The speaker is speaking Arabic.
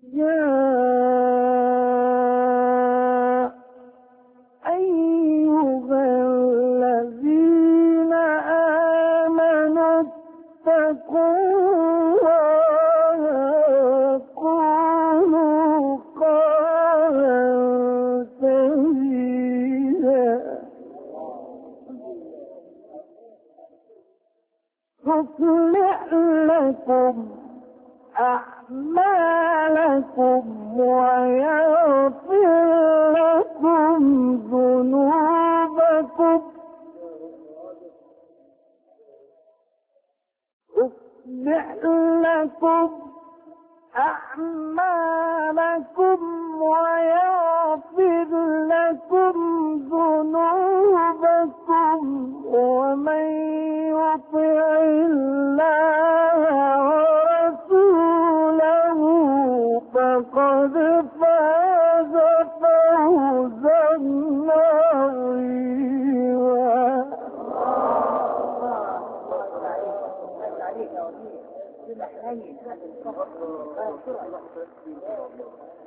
يا أيها الذين آمنوا اتقوا الله وقولوا قولا سديدا يصلح لكم أعمالكم ويغفر لكم ذنوبكم يصلح لكم أعمالكم ويغفر لكم ذنوبكم ومن يطع الله ورسوله فقد فاز فوزا عظيما.